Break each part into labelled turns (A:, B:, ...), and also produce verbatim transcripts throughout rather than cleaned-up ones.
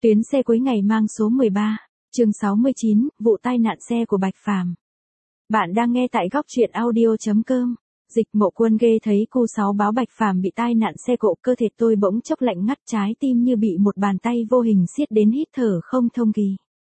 A: Tuyến xe cuối ngày mang số mười ba, chương sáu mươi chín, vụ tai nạn xe của Bạch Phàm. Bạn đang nghe tại góc truyện audio chấm com. Dịch Mộ Quân ghê thấy cu sáu báo Bạch Phàm bị tai nạn xe cộ, cơ thể tôi bỗng chốc lạnh ngắt, trái tim như bị một bàn tay vô hình siết đến hít thở không thông kỳ.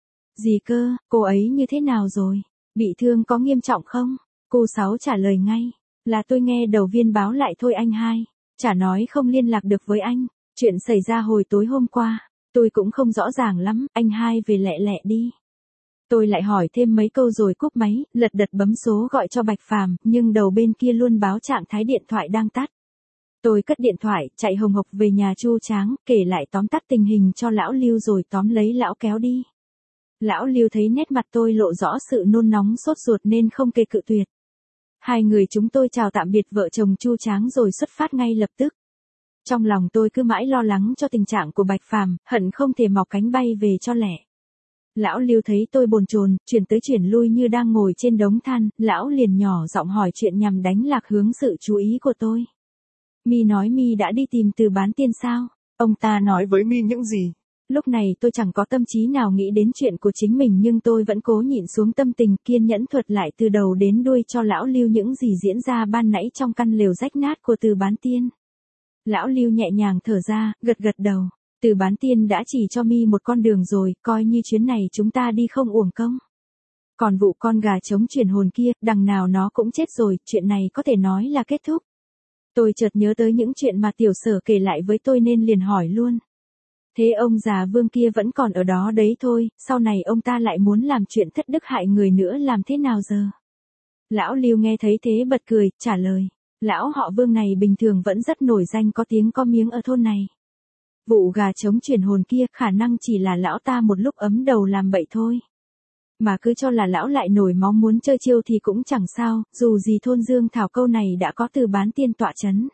A: Gì cơ, cô ấy như thế nào rồi? Bị thương có nghiêm trọng không? Cu sáu trả lời ngay, là tôi nghe đầu viên báo lại thôi anh hai. Chả nói không liên lạc được với anh. Chuyện xảy ra hồi tối hôm qua. Tôi cũng không rõ ràng lắm, anh hai về lẹ lẹ đi. Tôi lại hỏi thêm mấy câu rồi cúp máy, lật đật bấm số gọi cho Bạch Phàm, nhưng đầu bên kia luôn báo trạng thái điện thoại đang tắt. Tôi cất điện thoại, chạy hồng hộc về nhà Chu Tráng, kể lại tóm tắt tình hình cho lão Lưu rồi tóm lấy lão kéo đi. Lão Lưu thấy nét mặt tôi lộ rõ sự nôn nóng sốt ruột nên không kề cự tuyệt. Hai người chúng tôi chào tạm biệt vợ chồng Chu Tráng rồi xuất phát ngay lập tức. Trong lòng tôi cứ mãi lo lắng cho tình trạng của Bạch Phàm, hận không thể mọc cánh bay về cho lẹ. Lão Lưu thấy tôi bồn chồn, chuyển tới chuyển lui như đang ngồi trên đống than, lão liền nhỏ giọng hỏi chuyện nhằm đánh lạc hướng sự chú ý của tôi. Mi nói Mi đã đi tìm Từ Bán Tiên sao?
B: Ông ta nói với Mi những gì?
A: Lúc này tôi chẳng có tâm trí nào nghĩ đến chuyện của chính mình, nhưng tôi vẫn cố nhịn xuống tâm tình, kiên nhẫn thuật lại từ đầu đến đuôi cho lão Lưu những gì diễn ra ban nãy trong căn lều rách nát của Từ Bán Tiên. Lão Lưu nhẹ nhàng thở ra, gật gật đầu. Từ Bán Tiên đã chỉ cho Mi một con đường rồi, coi như chuyến này chúng ta đi không uổng công. Còn vụ con gà trống chuyển hồn kia, đằng nào nó cũng chết rồi, chuyện này có thể nói là kết thúc. Tôi chợt nhớ tới những chuyện mà Tiểu Sở kể lại với tôi nên liền hỏi luôn. Thế ông già Vương kia vẫn còn ở đó đấy thôi, sau này ông ta lại muốn làm chuyện thất đức hại người nữa làm thế nào giờ? Lão Lưu nghe thấy thế bật cười, trả lời. Lão họ Vương này bình thường vẫn rất nổi danh có tiếng có miếng ở thôn này. Vụ gà trống chuyển hồn kia khả năng chỉ là lão ta một lúc ấm đầu làm bậy thôi. Mà cứ cho là lão lại nổi máu muốn chơi chiêu thì cũng chẳng sao, dù gì thôn Dương Thảo câu này đã có Từ Bán Tiên tọa chấn.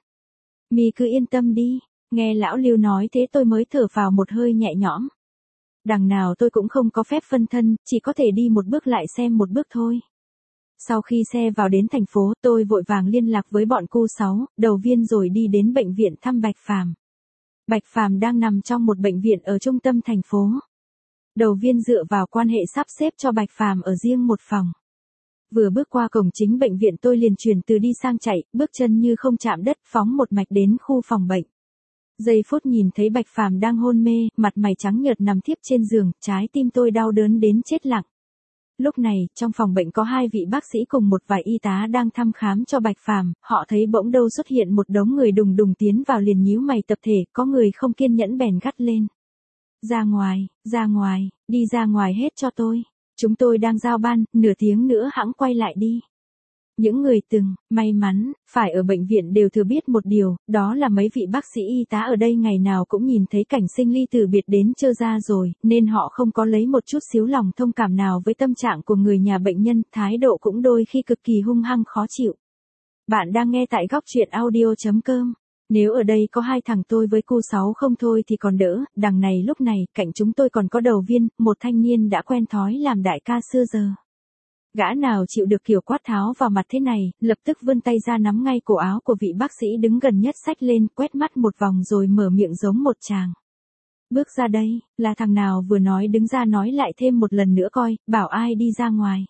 A: Mi cứ yên tâm đi, nghe lão Lưu nói thế tôi mới thở phào một hơi nhẹ nhõm. Đằng nào tôi cũng không có phép phân thân, chỉ có thể đi một bước lại xem một bước thôi. Sau khi xe vào đến thành phố, tôi vội vàng liên lạc với bọn cu sáu, đầu viên rồi đi đến bệnh viện thăm Bạch Phàm. Bạch Phàm đang nằm trong một bệnh viện ở trung tâm thành phố. Đầu viên dựa vào quan hệ sắp xếp cho Bạch Phàm ở riêng một phòng. Vừa bước qua cổng chính bệnh viện tôi liền chuyển từ đi sang chạy, bước chân như không chạm đất, phóng một mạch đến khu phòng bệnh. Giây phút nhìn thấy Bạch Phàm đang hôn mê, mặt mày trắng nhợt nằm thiếp trên giường, trái tim tôi đau đớn đến chết lặng. Lúc này, trong phòng bệnh có hai vị bác sĩ cùng một vài y tá đang thăm khám cho Bạch Phàm, họ thấy bỗng đâu xuất hiện một đống người đùng đùng tiến vào liền nhíu mày tập thể, có người không kiên nhẫn bèn gắt lên. Ra ngoài, ra ngoài, đi ra ngoài hết cho tôi. Chúng tôi đang giao ban, nửa tiếng nữa hẵng quay lại đi. Những người từng, may mắn, phải ở bệnh viện đều thừa biết một điều, đó là mấy vị bác sĩ y tá ở đây ngày nào cũng nhìn thấy cảnh sinh ly từ biệt đến trơ ra rồi, nên họ không có lấy một chút xíu lòng thông cảm nào với tâm trạng của người nhà bệnh nhân, thái độ cũng đôi khi cực kỳ hung hăng khó chịu. Bạn đang nghe tại góc truyện audio chấm com. Nếu ở đây có hai thằng tôi với cu sáu không thôi thì còn đỡ, đằng này lúc này, cạnh chúng tôi còn có đầu viên, một thanh niên đã quen thói làm đại ca xưa giờ. Gã nào chịu được kiểu quát tháo vào mặt thế này, lập tức vươn tay ra nắm ngay cổ áo của vị bác sĩ đứng gần nhất xách lên, quét mắt một vòng rồi mở miệng giống một chàng. Bước ra đây, là thằng nào vừa nói đứng ra nói lại thêm một lần nữa coi, bảo ai đi ra ngoài.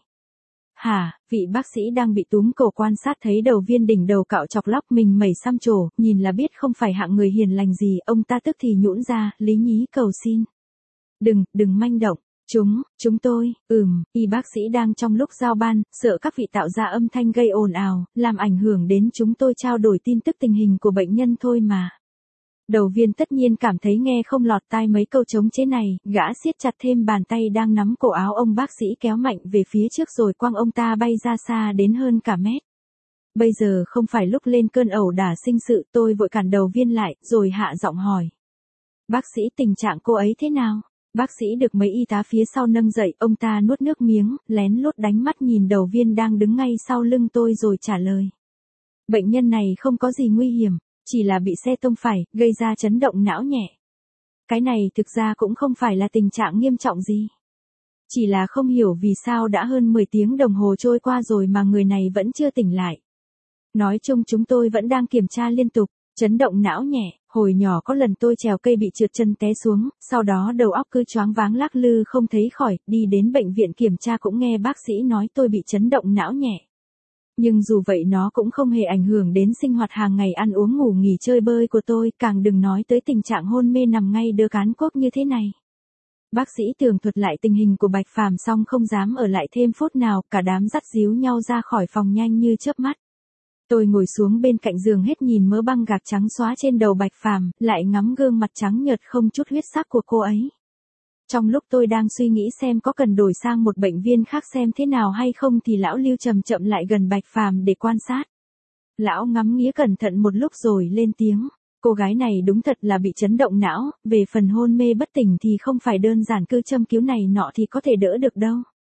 A: Hả, vị bác sĩ đang bị túm cổ quan sát thấy đầu viên đỉnh đầu cạo chọc lóc mình mẩy xăm trổ, nhìn là biết không phải hạng người hiền lành gì, ông ta tức thì nhũn ra, lý nhí cầu xin. Đừng, đừng manh động. Chúng, chúng tôi, ừm, y bác sĩ đang trong lúc giao ban, sợ các vị tạo ra âm thanh gây ồn ào, làm ảnh hưởng đến chúng tôi trao đổi tin tức tình hình của bệnh nhân thôi mà. Đầu viên tất nhiên cảm thấy nghe không lọt tai mấy câu chống chế này, gã siết chặt thêm bàn tay đang nắm cổ áo ông bác sĩ kéo mạnh về phía trước rồi quăng ông ta bay ra xa đến hơn cả mét. Bây giờ không phải lúc lên cơn ẩu đả sinh sự, tôi vội cản đầu viên lại, rồi hạ giọng hỏi. Bác sĩ tình trạng cô ấy thế nào? Bác sĩ được mấy y tá phía sau nâng dậy, ông ta nuốt nước miếng, lén lút đánh mắt nhìn đầu viên đang đứng ngay sau lưng tôi rồi trả lời. Bệnh nhân này không có gì nguy hiểm, chỉ là bị xe tông phải, gây ra chấn động não nhẹ. Cái này thực ra cũng không phải là tình trạng nghiêm trọng gì. Chỉ là không hiểu vì sao đã hơn mười tiếng đồng hồ trôi qua rồi mà người này vẫn chưa tỉnh lại. Nói chung chúng tôi vẫn đang kiểm tra liên tục. Chấn động não nhẹ, Hồi nhỏ có lần tôi trèo cây bị trượt chân té xuống, sau đó đầu óc cứ choáng váng lắc lư không thấy khỏi, đi đến bệnh viện kiểm tra cũng nghe bác sĩ nói tôi bị chấn động não nhẹ. Nhưng dù vậy nó cũng không hề ảnh hưởng đến sinh hoạt hàng ngày ăn uống ngủ nghỉ chơi bơi của tôi, càng đừng nói tới tình trạng hôn mê nằm ngay đơ cán cốt như thế này. Bác sĩ tường thuật lại tình hình của Bạch Phàm xong không dám ở lại thêm phút nào, cả đám dắt díu nhau ra khỏi phòng nhanh như chớp mắt. Tôi ngồi xuống bên cạnh giường hết nhìn mớ băng gạc trắng xóa trên đầu Bạch Phàm, lại ngắm gương mặt trắng nhợt không chút huyết sắc của cô ấy. Trong lúc tôi đang suy nghĩ xem có cần đổi sang một bệnh viên khác xem thế nào hay không thì lão Lưu chậm chậm lại gần Bạch Phàm để quan sát. Lão ngắm nghía cẩn thận một lúc rồi lên tiếng, cô gái này đúng thật là bị chấn động não, về phần hôn mê bất tỉnh thì không phải đơn giản cứ châm cứu này nọ thì có thể đỡ được đâu.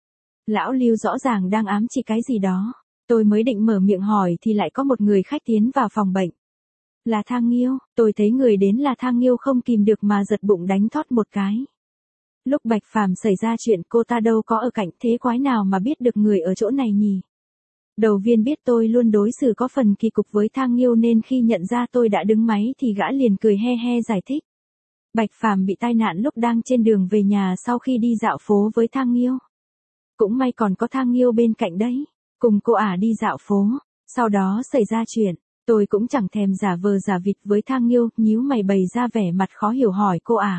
A: Lão Lưu rõ ràng đang ám chỉ cái gì đó. Tôi mới định mở miệng hỏi thì lại có một người khách tiến vào phòng bệnh. Là Thang Nghiêu, tôi thấy người đến là Thang Nghiêu không kìm được mà giật bụng đánh thót một cái. Lúc Bạch Phàm xảy ra chuyện cô ta đâu có ở cạnh, thế quái nào mà biết được người ở chỗ này nhỉ? Đầu viên biết tôi luôn đối xử có phần kỳ cục với Thang Nghiêu nên khi nhận ra tôi đã đứng máy thì gã liền cười he he giải thích. Bạch Phàm bị tai nạn lúc đang trên đường về nhà sau khi đi dạo phố với Thang Nghiêu. Cũng may còn có Thang Nghiêu bên cạnh đấy. Cùng cô ả đi dạo phố, sau đó xảy ra chuyện, tôi cũng chẳng thèm giả vờ giả vịt với Thang Nghiêu, nhíu mày bày ra vẻ mặt khó hiểu hỏi cô ả.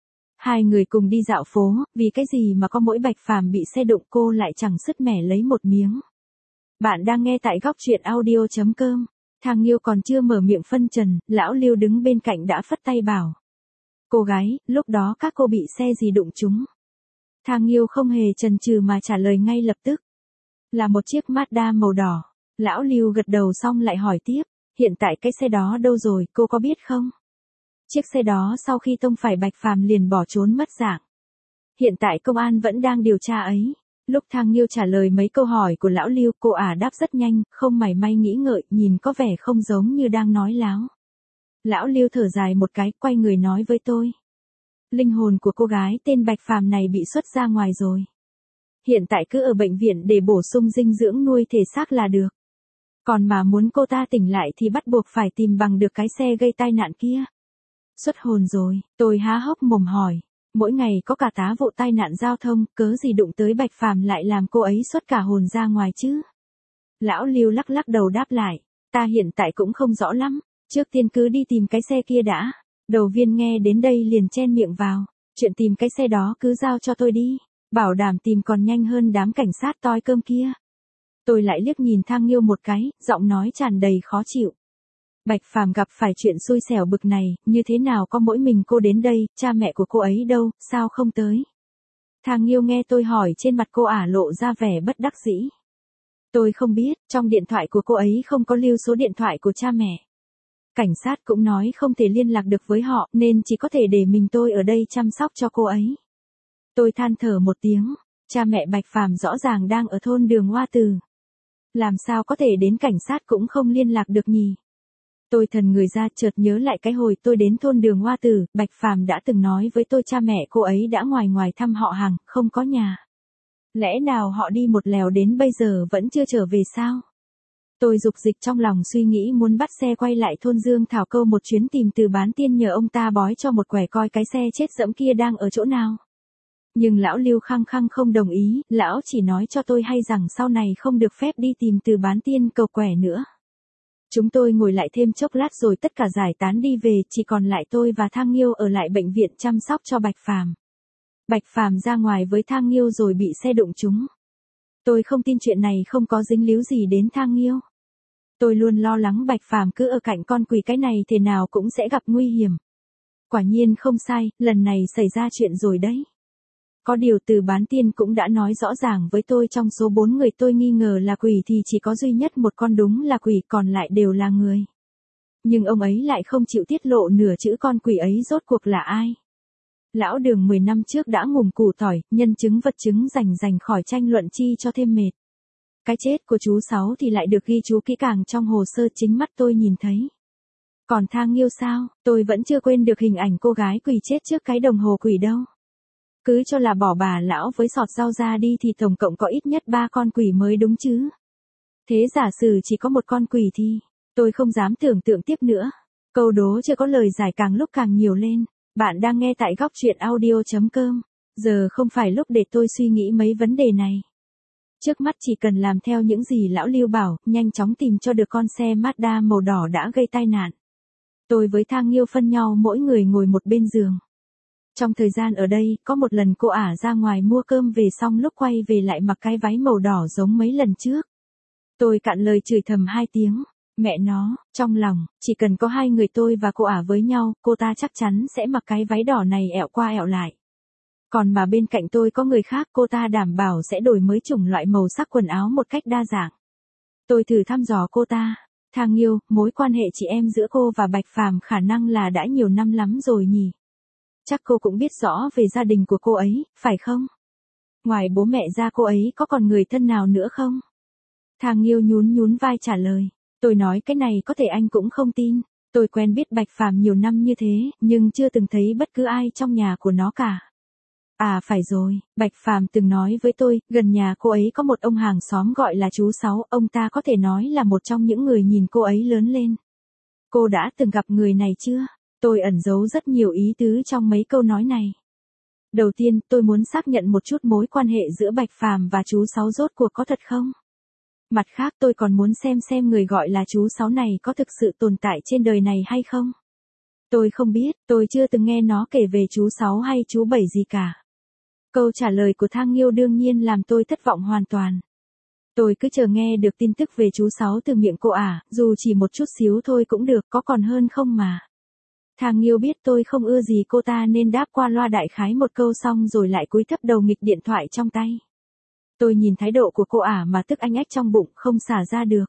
A: Hai người cùng đi dạo phố, vì cái gì mà có mỗi Bạch Phàm bị xe đụng cô lại chẳng sứt mẻ lấy một miếng. Bạn đang nghe tại góc truyện audio chấm com. Thang Nghiêu còn chưa mở miệng phân trần, lão Lưu đứng bên cạnh đã phất tay bảo. Cô gái, lúc đó các cô bị xe gì đụng chúng? Thang Nghiêu không hề chần chừ mà trả lời ngay lập tức. Là một chiếc Mazda màu đỏ. Lão Lưu gật đầu xong lại hỏi tiếp, hiện tại cái xe đó đâu rồi, cô có biết không? Chiếc xe đó sau khi tông phải Bạch Phàm liền bỏ trốn mất dạng. Hiện tại công an vẫn đang điều tra ấy. Lúc Thang Nghiêu trả lời mấy câu hỏi của lão Lưu, cô ả đáp rất nhanh, không mảy may nghĩ ngợi, nhìn có vẻ không giống như đang nói láo. Lão Lưu thở dài một cái, quay người nói với tôi. Linh hồn của cô gái tên Bạch Phàm này bị xuất ra ngoài rồi. Hiện tại cứ ở bệnh viện để bổ sung dinh dưỡng nuôi thể xác là được. Còn mà muốn cô ta tỉnh lại thì bắt buộc phải tìm bằng được cái xe gây tai nạn kia. Xuất hồn rồi, tôi há hốc mồm hỏi. Mỗi ngày có cả tá vụ tai nạn giao thông, cớ gì đụng tới Bạch Phàm lại làm cô ấy xuất cả hồn ra ngoài chứ? Lão Lưu lắc lắc đầu đáp lại. Ta hiện tại cũng không rõ lắm. Trước tiên cứ đi tìm cái xe kia đã. Đầu viên nghe đến đây liền chen miệng vào. Chuyện tìm cái xe đó cứ giao cho tôi đi. Bảo đảm tìm còn nhanh hơn đám cảnh sát toi cơm kia. Tôi lại liếc nhìn Thang Nghiêu một cái, giọng nói tràn đầy khó chịu. Bạch Phàm gặp phải chuyện xui xẻo bực này, như thế nào có mỗi mình cô đến đây, cha mẹ của cô ấy đâu, sao không tới? Thang Nghiêu nghe tôi hỏi trên mặt cô ả lộ ra vẻ bất đắc dĩ. Tôi không biết, trong điện thoại của cô ấy không có lưu số điện thoại của cha mẹ. Cảnh sát cũng nói không thể liên lạc được với họ nên chỉ có thể để mình tôi ở đây chăm sóc cho cô ấy. Tôi than thở một tiếng, cha mẹ Bạch Phàm rõ ràng đang ở thôn Đường Hoa Từ. Làm sao có thể đến cảnh sát cũng không liên lạc được nhỉ? Tôi thần người ra chợt nhớ lại cái hồi tôi đến thôn Đường Hoa Từ, Bạch Phàm đã từng nói với tôi cha mẹ cô ấy đã ngoài ngoài thăm họ hàng, không có nhà. Lẽ nào họ đi một lèo đến bây giờ vẫn chưa trở về sao? Tôi dục dịch trong lòng suy nghĩ muốn bắt xe quay lại thôn Dương Thảo Câu một chuyến tìm Từ Bán Tiên nhờ ông ta bói cho một quẻ coi cái xe chết dẫm kia đang ở chỗ nào. Nhưng lão Lưu khăng khăng không đồng ý, lão chỉ nói cho tôi hay rằng sau này không được phép đi tìm Từ Bán Tiên cầu quẻ nữa. Chúng tôi ngồi lại thêm chốc lát rồi tất cả giải tán đi về, chỉ còn lại tôi và Thang Nghiêu ở lại bệnh viện chăm sóc cho Bạch Phàm. Bạch Phàm ra ngoài với Thang Nghiêu rồi bị xe đụng trúng. Tôi không tin chuyện này không có dính líu gì đến Thang Nghiêu. Tôi luôn lo lắng Bạch Phàm cứ ở cạnh con quỷ cái này thế nào cũng sẽ gặp nguy hiểm. Quả nhiên không sai, lần này xảy ra chuyện rồi đấy. Có điều Từ Bán Tiên cũng đã nói rõ ràng với tôi trong số bốn người tôi nghi ngờ là quỷ thì chỉ có duy nhất một con đúng là quỷ, còn lại đều là người. Nhưng ông ấy lại không chịu tiết lộ nửa chữ con quỷ ấy rốt cuộc là ai. Lão Đường mười năm trước đã ngùm củ tỏi, nhân chứng vật chứng rành rành khỏi tranh luận chi cho thêm mệt. Cái chết của chú Sáu thì lại được ghi chú kỹ càng trong hồ sơ chính mắt tôi nhìn thấy. Còn Thang Nghiêu sao, tôi vẫn chưa quên được hình ảnh cô gái quỳ chết trước cái đồng hồ quỷ đâu. Cứ cho là bỏ bà lão với sọt rau ra đi thì tổng cộng có ít nhất ba con quỷ mới đúng chứ. Thế giả sử chỉ có một con quỷ thì, tôi không dám tưởng tượng tiếp nữa. Câu đố chưa có lời giải càng lúc càng nhiều lên. Bạn đang nghe tại góc truyện audio chấm com. Giờ không phải lúc để tôi suy nghĩ mấy vấn đề này. Trước mắt chỉ cần làm theo những gì lão Lưu bảo, nhanh chóng tìm cho được con xe Mazda màu đỏ đã gây tai nạn. Tôi với Thang Nghiêu phân nhau mỗi người ngồi một bên giường. Trong thời gian ở đây, có một lần cô ả ra ngoài mua cơm về xong lúc quay về lại mặc cái váy màu đỏ giống mấy lần trước. Tôi cạn lời chửi thầm hai tiếng. Mẹ nó, trong lòng, chỉ cần có hai người tôi và cô ả với nhau, cô ta chắc chắn sẽ mặc cái váy đỏ này ẹo qua ẹo lại. Còn mà bên cạnh tôi có người khác, cô ta đảm bảo sẽ đổi mới chủng loại màu sắc quần áo một cách đa dạng. Tôi thử thăm dò cô ta. Thang Nghiêu, mối quan hệ chị em giữa cô và Bạch Phàm khả năng là đã nhiều năm lắm rồi nhỉ? Chắc cô cũng biết rõ về gia đình của cô ấy, phải không? Ngoài bố mẹ ra cô ấy có còn người thân nào nữa không? Thang Nghiêu nhún nhún vai trả lời. Tôi nói cái này có thể anh cũng không tin. Tôi quen biết Bạch Phàm nhiều năm như thế, nhưng chưa từng thấy bất cứ ai trong nhà của nó cả. À phải rồi, Bạch Phàm từng nói với tôi, gần nhà cô ấy có một ông hàng xóm gọi là chú Sáu, ông ta có thể nói là một trong những người nhìn cô ấy lớn lên. Cô đã từng gặp người này chưa? Tôi ẩn giấu rất nhiều ý tứ trong mấy câu nói này. Đầu tiên, tôi muốn xác nhận một chút mối quan hệ giữa Bạch Phàm và chú Sáu rốt cuộc có thật không? Mặt khác tôi còn muốn xem xem người gọi là chú Sáu này có thực sự tồn tại trên đời này hay không. Tôi không biết, tôi chưa từng nghe nó kể về chú Sáu hay chú Bảy gì cả. Câu trả lời của Thang Nghiêu đương nhiên làm tôi thất vọng hoàn toàn. Tôi cứ chờ nghe được tin tức về chú Sáu từ miệng cô ả, dù chỉ một chút xíu thôi cũng được, có còn hơn không mà. Thang Nghiêu biết tôi không ưa gì cô ta nên đáp qua loa đại khái một câu xong rồi lại cúi thấp đầu nghịch điện thoại trong tay. Tôi nhìn thái độ của cô ả mà tức anh ách trong bụng không xả ra được.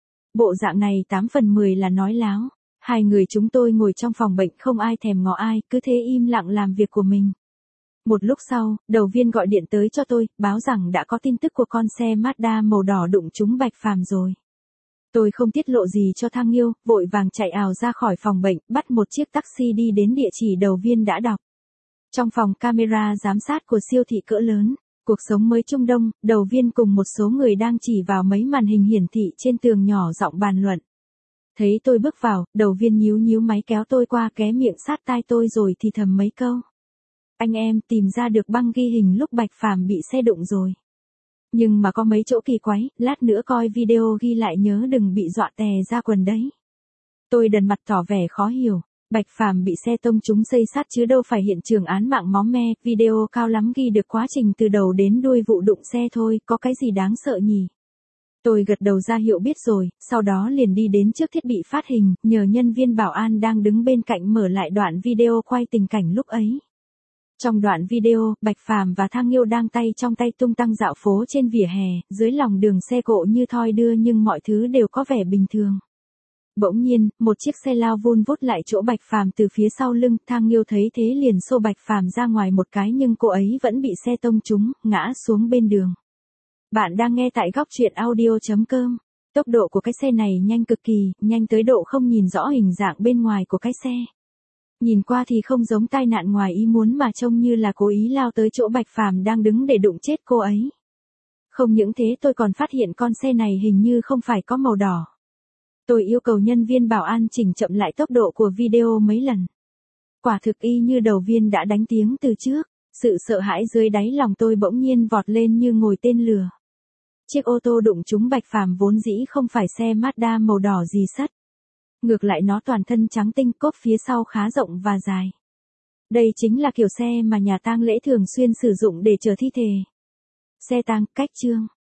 A: Bộ dạng này tám phần mười là nói láo. Hai người chúng tôi ngồi trong phòng bệnh không ai thèm ngó ai, cứ thế im lặng làm việc của mình. Một lúc sau, đầu viên gọi điện tới cho tôi, báo rằng đã có tin tức của con xe Mazda màu đỏ đụng trúng Bạch Phàm rồi. Tôi không tiết lộ gì cho Thang Nghiêu, vội vàng chạy ào ra khỏi phòng bệnh, bắt một chiếc taxi đi đến địa chỉ đầu viên đã đọc. Trong phòng camera giám sát của siêu thị cỡ lớn, cuộc sống mới Trung Đông, đầu viên cùng một số người đang chỉ vào mấy màn hình hiển thị trên tường nhỏ giọng bàn luận. Thấy tôi bước vào, đầu viên nhíu nhíu máy kéo tôi qua ké miệng sát tai tôi rồi thì thầm mấy câu. Anh em tìm ra được băng ghi hình lúc Bạch Phàm bị xe đụng rồi. Nhưng mà có mấy chỗ kỳ quái, lát nữa coi video ghi lại nhớ đừng bị dọa tè ra quần đấy. Tôi đần mặt tỏ vẻ khó hiểu. Bạch Phàm bị xe tông trúng xây sát chứ đâu phải hiện trường án mạng máu me, video cao lắm ghi được quá trình từ đầu đến đuôi vụ đụng xe thôi, có cái gì đáng sợ nhỉ? Tôi gật đầu ra hiệu biết rồi, sau đó liền đi đến trước thiết bị phát hình, nhờ nhân viên bảo an đang đứng bên cạnh mở lại đoạn video quay tình cảnh lúc ấy. Trong đoạn video, Bạch Phàm và Thang Nghiêu đang tay trong tay tung tăng dạo phố trên vỉa hè, dưới lòng đường xe cộ như thoi đưa nhưng mọi thứ đều có vẻ bình thường. Bỗng nhiên, một chiếc xe lao vun vút lại chỗ Bạch Phàm từ phía sau lưng, Thang Nghiêu thấy thế liền xô Bạch Phàm ra ngoài một cái nhưng cô ấy vẫn bị xe tông trúng, ngã xuống bên đường. Bạn đang nghe tại góc truyện audio chấm com. Tốc độ của cái xe này nhanh cực kỳ, nhanh tới độ không nhìn rõ hình dạng bên ngoài của cái xe. Nhìn qua thì không giống tai nạn ngoài ý muốn mà trông như là cố ý lao tới chỗ Bạch Phàm đang đứng để đụng chết cô ấy. Không những thế tôi còn phát hiện con xe này hình như không phải có màu đỏ. Tôi yêu cầu nhân viên bảo an chỉnh chậm lại tốc độ của video mấy lần. Quả thực y như đầu viên đã đánh tiếng từ trước, sự sợ hãi dưới đáy lòng tôi bỗng nhiên vọt lên như ngồi tên lửa. Chiếc ô tô đụng trúng Bạch Phàm vốn dĩ không phải xe Mazda màu đỏ gì sắt. Ngược lại nó toàn thân trắng tinh, cốp phía sau khá rộng và dài. Đây chính là kiểu xe mà nhà tang lễ thường xuyên sử dụng để chở thi thể. Xe tang, cách chương.